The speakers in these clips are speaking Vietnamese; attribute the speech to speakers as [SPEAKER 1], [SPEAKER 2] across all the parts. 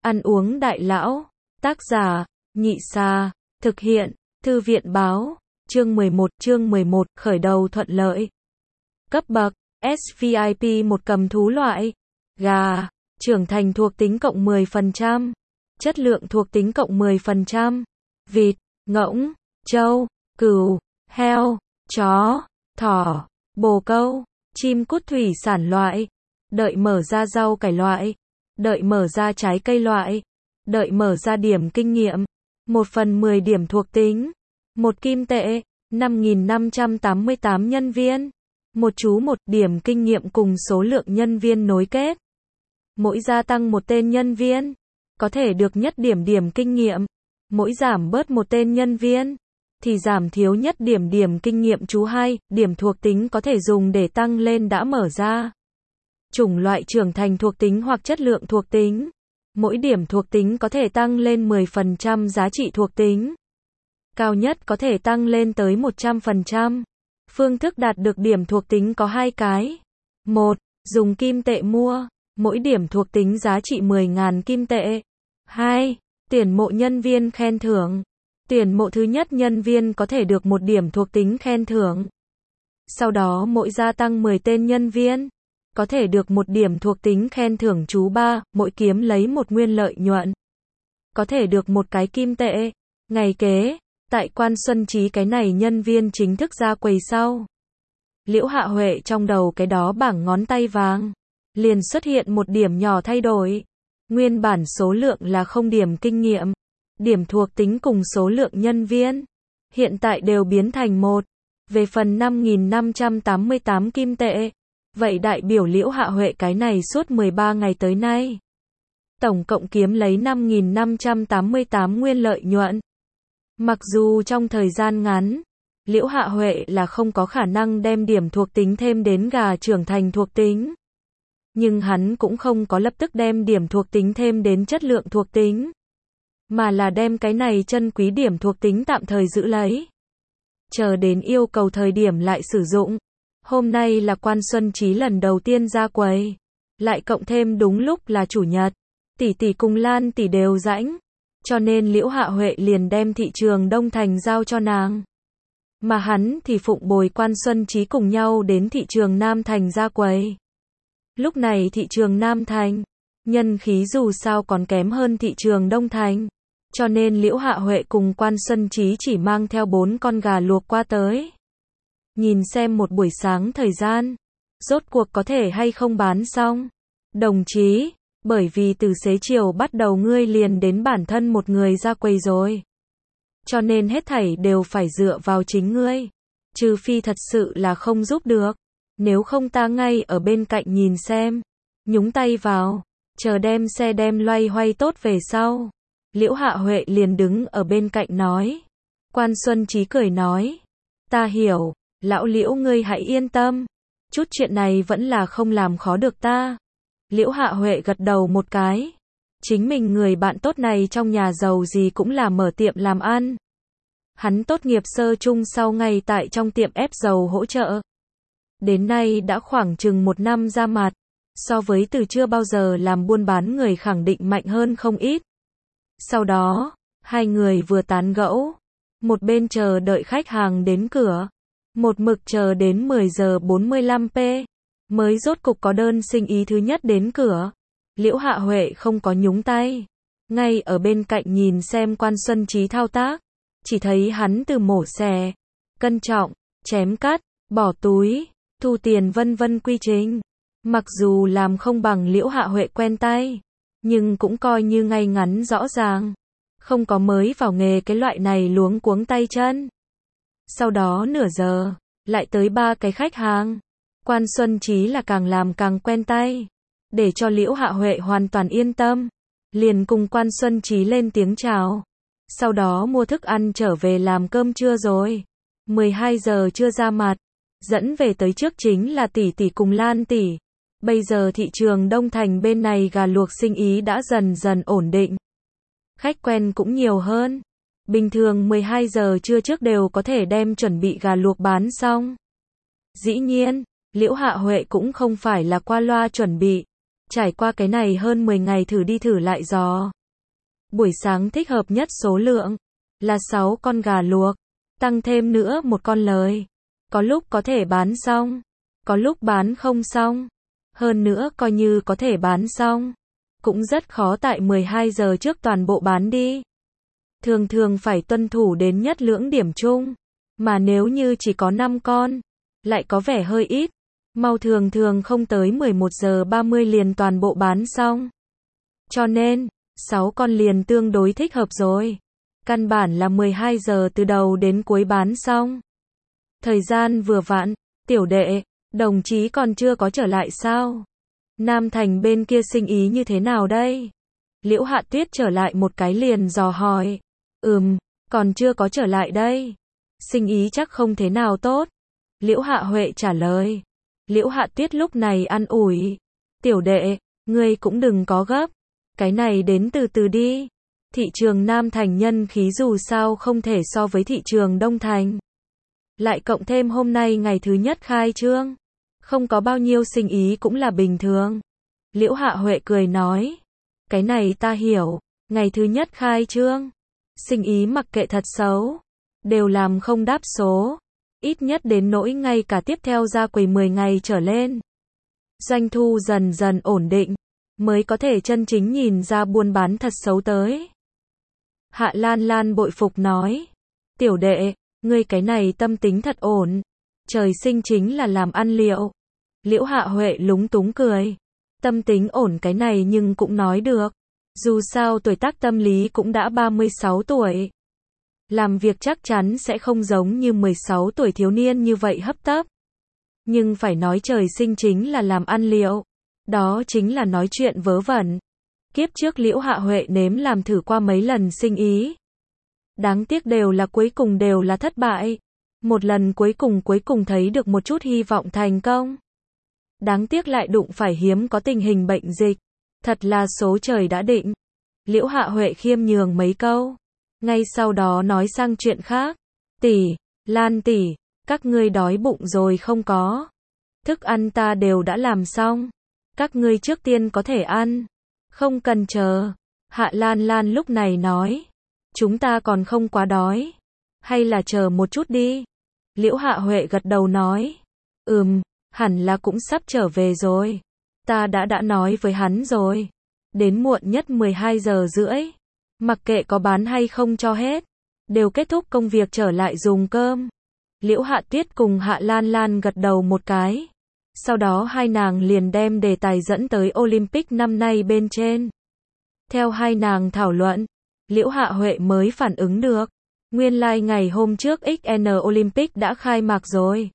[SPEAKER 1] Ăn uống đại lão. Tác giả, Nhị Sa. Thực hiện, Thư viện Báo. Chương 11, khởi đầu thuận lợi. Cấp bậc, SVIP 1 cầm thú loại. Gà, trưởng thành thuộc tính cộng 10%. Chất lượng thuộc tính cộng 10%. Vịt, ngỗng, trâu, cừu, heo, chó, thỏ, bồ câu, chim cút thủy sản loại. Đợi mở ra rau cải loại. Đợi mở ra trái cây loại. Đợi mở ra điểm kinh nghiệm. 1/10 điểm thuộc tính. 1 kim tệ. 5.588 nhân viên. Một chú 1 điểm kinh nghiệm cùng số lượng nhân viên nối kết. Mỗi gia tăng một tên nhân viên, có thể được nhất điểm kinh nghiệm. Mỗi giảm bớt một tên nhân viên, thì giảm thiếu nhất điểm kinh nghiệm. Chú 2, điểm thuộc tính có thể dùng để tăng lên đã mở ra. Chủng loại trưởng thành thuộc tính hoặc chất lượng thuộc tính. Mỗi điểm thuộc tính có thể tăng lên 10% giá trị thuộc tính. Cao nhất có thể tăng lên tới 100%. Phương thức đạt được điểm thuộc tính có 2 cái. 1. Dùng kim tệ mua. Mỗi điểm thuộc tính giá trị 10.000 kim tệ. 2. Tuyển mộ nhân viên khen thưởng. Tuyển mộ thứ nhất nhân viên có thể được 1 điểm thuộc tính khen thưởng. Sau đó mỗi gia tăng 10 tên nhân viên, có thể được 1 điểm thuộc tính khen thưởng. Chú 3, mỗi kiếm lấy 1 nguyên lợi nhuận, có thể được 1 cái kim tệ. Ngày kế, tại Quan Xuân Trí cái này nhân viên chính thức ra quầy sau. Liễu Hạ Huệ trong đầu cái đó bảng ngón tay vàng, liền xuất hiện một điểm nhỏ thay đổi. Nguyên bản số lượng là 0 điểm kinh nghiệm, điểm thuộc tính cùng số lượng nhân viên, hiện tại đều biến thành 1. Về phần 5.588 kim tệ, vậy đại biểu Liễu Hạ Huệ cái này suốt 13 ngày tới nay, tổng cộng kiếm lấy 5.588 nguyên lợi nhuận. Mặc dù trong thời gian ngắn, Liễu Hạ Huệ là không có khả năng đem điểm thuộc tính thêm đến gà trưởng thành thuộc tính, nhưng hắn cũng không có lập tức đem điểm thuộc tính thêm đến chất lượng thuộc tính, mà là đem cái này chân quý điểm thuộc tính tạm thời giữ lấy, chờ đến yêu cầu thời điểm lại sử dụng. Hôm nay là Quan Xuân Trí lần đầu tiên ra quầy, lại cộng thêm đúng lúc là chủ nhật, tỷ tỷ cùng Lan tỷ đều rãnh, cho nên Liễu Hạ Huệ liền đem thị trường Đông Thành giao cho nàng, mà hắn thì phụng bồi Quan Xuân Trí cùng nhau đến thị trường Nam Thành ra quầy. Lúc này thị trường Nam Thành, nhân khí dù sao còn kém hơn thị trường Đông Thành, cho nên Liễu Hạ Huệ cùng Quan Xuân Trí chỉ mang theo 4 con gà luộc qua tới. Nhìn xem một buổi sáng thời gian, rốt cuộc có thể hay không bán xong. Đồng chí, bởi vì từ xế chiều bắt đầu ngươi liền đến bản thân một người ra quầy rồi, cho nên hết thảy đều phải dựa vào chính ngươi, trừ phi thật sự là không giúp được, nếu không ta ngay ở bên cạnh nhìn xem, nhúng tay vào, chờ đem xe đem loay hoay tốt về sau. Liễu Hạ Huệ liền đứng ở bên cạnh nói. Quan Xuân Trí cười nói, ta hiểu, lão Liễu ngươi hãy yên tâm, chút chuyện này vẫn là không làm khó được ta. Liễu Hạ Huệ gật đầu một cái, chính mình người bạn tốt này trong nhà giàu gì cũng là mở tiệm làm ăn. Hắn tốt nghiệp sơ chung sau ngay tại trong tiệm ép dầu hỗ trợ. Đến nay đã khoảng chừng 1 năm ra mặt, so với từ chưa bao giờ làm buôn bán người khẳng định mạnh hơn không ít. Sau đó, hai người vừa tán gẫu, một bên chờ đợi khách hàng đến cửa, một mực chờ đến 10 giờ 45 p, mới rốt cục có đơn sinh ý thứ nhất đến cửa. Liễu Hạ Huệ không có nhúng tay, ngay ở bên cạnh nhìn xem Quan Xuân Trí thao tác, chỉ thấy hắn từ mổ xẻ, cân trọng, chém cắt, bỏ túi, thu tiền vân vân quy trình. Mặc dù làm không bằng Liễu Hạ Huệ quen tay, nhưng cũng coi như ngay ngắn rõ ràng, không có mới vào nghề cái loại này luống cuống tay chân. Sau đó nửa giờ, lại tới 3 cái khách hàng. Quan Xuân Trí là càng làm càng quen tay, để cho Liễu Hạ Huệ hoàn toàn yên tâm, liền cùng Quan Xuân Trí lên tiếng chào. Sau đó mua thức ăn trở về làm cơm trưa rồi. 12 giờ chưa ra mặt, dẫn về tới trước chính là tỷ tỷ cùng Lan tỷ. Bây giờ thị trường Đông Thành bên này gà luộc sinh ý đã dần dần ổn định. Khách quen cũng nhiều hơn. Bình thường 12 giờ trưa trước đều có thể đem chuẩn bị gà luộc bán xong. Dĩ nhiên, Liễu Hạ Huệ cũng không phải là qua loa chuẩn bị. Trải qua cái này hơn 10 ngày thử đi thử lại dò, Buổi sáng thích hợp nhất số lượng là 6 con gà luộc, tăng thêm nữa một con lời. Có lúc có thể bán xong, có lúc bán không xong. Hơn nữa coi như có thể bán xong, cũng rất khó tại 12 giờ trước toàn bộ bán đi. Thường thường phải tuân thủ đến nhất lưỡng điểm chung, mà nếu như chỉ có 5 con, lại có vẻ hơi ít. Mau thường thường không tới 11 giờ 30 liền toàn bộ bán xong. Cho nên, 6 con liền tương đối thích hợp rồi. Căn bản là 12 giờ từ đầu đến cuối bán xong. Thời gian vừa vặn, tiểu đệ, đồng chí còn chưa có trở lại sao? Nam Thành bên kia sinh ý như thế nào đây? Liễu Hạ Tuyết trở lại một cái liền dò hỏi. Còn chưa có trở lại đây. Sinh ý chắc không thế nào tốt. Liễu Hạ Huệ trả lời. Liễu Hạ Tuyết lúc này an ủi. Tiểu đệ, ngươi cũng đừng có gấp. Cái này đến từ từ đi. Thị trường Nam Thành nhân khí dù sao không thể so với thị trường Đông Thành. Lại cộng thêm hôm nay ngày thứ nhất khai trương. Không có bao nhiêu sinh ý cũng là bình thường. Liễu Hạ Huệ cười nói. Cái này ta hiểu. Ngày thứ nhất khai trương. Sinh ý mặc kệ thật xấu. Đều làm không đáp số. Ít nhất đến nỗi ngay cả tiếp theo ra quầy 10 ngày trở lên. Doanh thu dần dần ổn định. Mới có thể chân chính nhìn ra buôn bán thật xấu tới. Hạ Lan Lan bội phục nói. Tiểu đệ, ngươi cái này tâm tính thật ổn. Trời sinh chính là làm ăn liệu. Liễu Hạ Huệ lúng túng cười. Tâm tính ổn cái này nhưng cũng nói được. Dù sao tuổi tác tâm lý cũng đã 36 tuổi. Làm việc chắc chắn sẽ không giống như 16 tuổi thiếu niên như vậy hấp tấp. Nhưng phải nói trời sinh chính là làm ăn liệu. Đó chính là nói chuyện vớ vẩn. Kiếp trước Liễu Hạ Huệ nếm làm thử qua mấy lần sinh ý. Đáng tiếc cuối cùng đều là thất bại. Một lần cuối cùng thấy được một chút hy vọng thành công. Đáng tiếc lại đụng phải hiếm có tình hình bệnh dịch. Thật là số trời đã định. Liễu Hạ Huệ khiêm nhường mấy câu. Ngay sau đó nói sang chuyện khác. Tỷ, Lan tỷ, các ngươi đói bụng rồi không có? Thức ăn ta đều đã làm xong. Các ngươi trước tiên có thể ăn. Không cần chờ. Hạ Lan Lan lúc này nói. Chúng ta còn không quá đói. Hay là chờ một chút đi. Liễu Hạ Huệ gật đầu nói. Hẳn là cũng sắp trở về rồi. Ta đã nói với hắn rồi. Đến muộn nhất 12 giờ rưỡi. Mặc kệ có bán hay không cho hết. Đều kết thúc công việc trở lại dùng cơm. Liễu Hạ Tuyết cùng Hạ Lan Lan gật đầu một cái. Sau đó hai nàng liền đem đề tài dẫn tới Olympic năm nay bên trên. Theo hai nàng thảo luận, Liễu Hạ Huệ mới phản ứng được. Nguyên lai ngày hôm trước XN Olympic đã khai mạc rồi.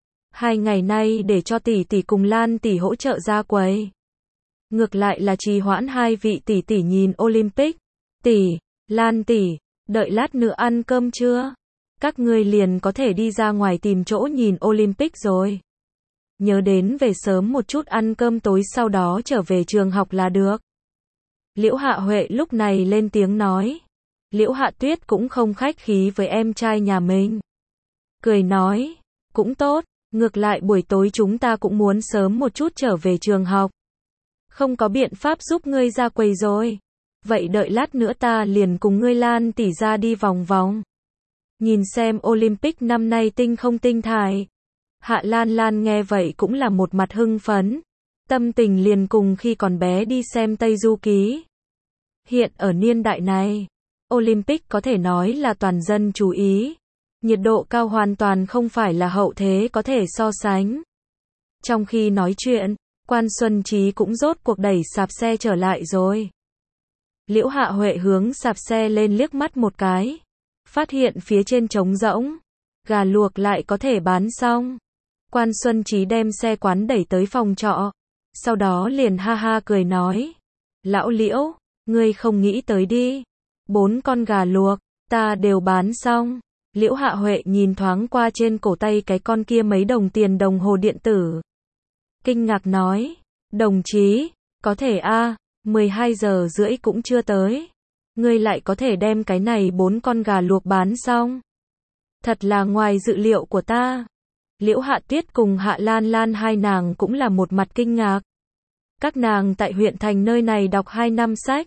[SPEAKER 1] 2 ngày nay để cho tỷ tỷ cùng Lan tỷ hỗ trợ ra quầy. Ngược lại là trì hoãn hai vị tỷ tỷ nhìn Olympic. Tỷ, Lan tỷ, đợi lát nữa ăn cơm chưa? Các ngươi liền có thể đi ra ngoài tìm chỗ nhìn Olympic rồi. Nhớ đến về sớm một chút ăn cơm tối sau đó trở về trường học là được. Liễu Hạ Huệ lúc này lên tiếng nói. Liễu Hạ Tuyết cũng không khách khí với em trai nhà mình. Cười nói, cũng tốt, ngược lại buổi tối chúng ta cũng muốn sớm một chút trở về trường học. Không có biện pháp giúp ngươi ra quầy rồi. Vậy đợi lát nữa ta liền cùng ngươi Lan tỷ ra đi vòng vòng. Nhìn xem Olympic năm nay tinh không tinh thải. Hạ Lan Lan nghe vậy cũng là một mặt hưng phấn. Tâm tình liền cùng khi còn bé đi xem Tây Du Ký. Hiện ở niên đại này, Olympic có thể nói là toàn dân chú ý. Nhiệt độ cao hoàn toàn không phải là hậu thế có thể so sánh. Trong khi nói chuyện, Quan Xuân Trí cũng rốt cuộc đẩy sạp xe trở lại rồi. Liễu Hạ Huệ hướng sạp xe lên liếc mắt một cái. Phát hiện phía trên trống rỗng. Gà luộc lại có thể bán xong. Quan Xuân Trí đem xe quán đẩy tới phòng trọ. Sau đó liền ha ha cười nói. Lão Liễu, ngươi không nghĩ tới đi. 4 con gà luộc, ta đều bán xong. Liễu Hạ Huệ nhìn thoáng qua trên cổ tay cái con kia mấy đồng tiền đồng hồ điện tử. Kinh ngạc nói. Đồng chí, có thể a, 12 giờ rưỡi cũng chưa tới. Ngươi lại có thể đem cái này 4 con gà luộc bán xong. Thật là ngoài dự liệu của ta. Liễu Hạ Tuyết cùng Hạ Lan Lan hai nàng cũng là một mặt kinh ngạc. Các nàng tại huyện thành nơi này đọc 2 năm sách.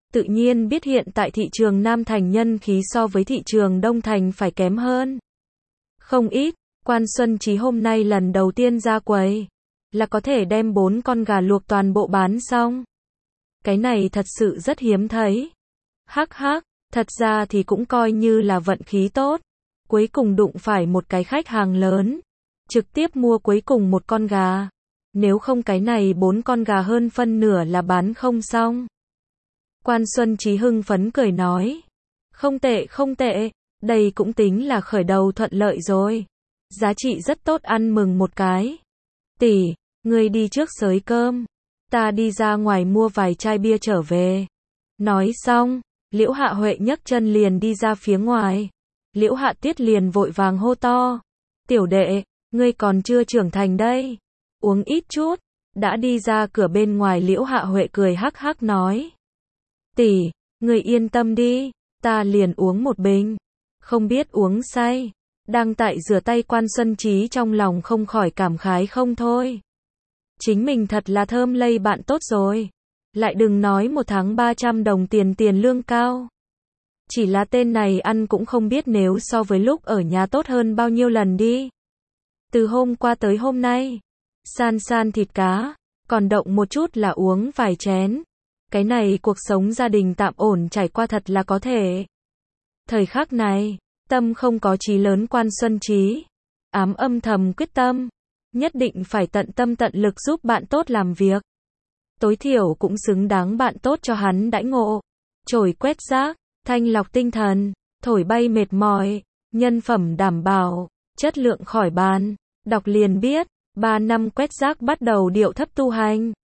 [SPEAKER 1] Tự nhiên biết hiện tại thị trường Nam Thành nhân khí so với thị trường Đông Thành phải kém hơn không ít. Quan Xuân Trí hôm nay lần đầu tiên ra quầy, là có thể đem 4 con gà luộc toàn bộ bán xong. Cái này thật sự rất hiếm thấy. Hắc hắc, thật ra thì cũng coi như là vận khí tốt. Cuối cùng đụng phải một cái khách hàng lớn, trực tiếp mua cuối cùng một con gà. Nếu không cái này 4 con gà hơn phân nửa là bán không xong. Quan Xuân Trí hưng phấn cười nói. Không tệ không tệ, đây cũng tính là khởi đầu thuận lợi rồi. Giá trị rất tốt, ăn mừng một cái. Tỷ, ngươi đi trước xới cơm. Ta đi ra ngoài mua vài chai bia trở về. Nói xong, Liễu Hạ Huệ nhấc chân liền đi ra phía ngoài. Liễu Hạ Tiết liền vội vàng hô to. Tiểu đệ, ngươi còn chưa trưởng thành đây. Uống ít chút. Đã đi ra cửa bên ngoài Liễu Hạ Huệ cười hắc hắc nói. Tỷ, ngươi yên tâm đi, ta liền uống một bình. Không biết uống say. Đang tại rửa tay Quan Xuân Trí trong lòng không khỏi cảm khái không thôi. Chính mình thật là thơm lây bạn tốt rồi. Lại đừng nói 1 tháng 300 đồng tiền lương cao. Chỉ là tên này ăn cũng không biết nếu so với lúc ở nhà tốt hơn bao nhiêu lần đi. Từ hôm qua tới hôm nay, san thịt cá, còn động một chút là uống vài chén. Cái này cuộc sống gia đình tạm ổn trải qua thật là có thể. Thời khắc này, tâm không có chí lớn Quan Xuân Trí, âm thầm quyết tâm, nhất định phải tận tâm tận lực giúp bạn tốt làm việc. Tối thiểu cũng xứng đáng bạn tốt cho hắn đãi ngộ. Chổi quét rác, thanh lọc tinh thần, thổi bay mệt mỏi, nhân phẩm đảm bảo, chất lượng khỏi bàn. Đọc liền biết, 3 năm quét rác bắt đầu điệu thấp tu hành.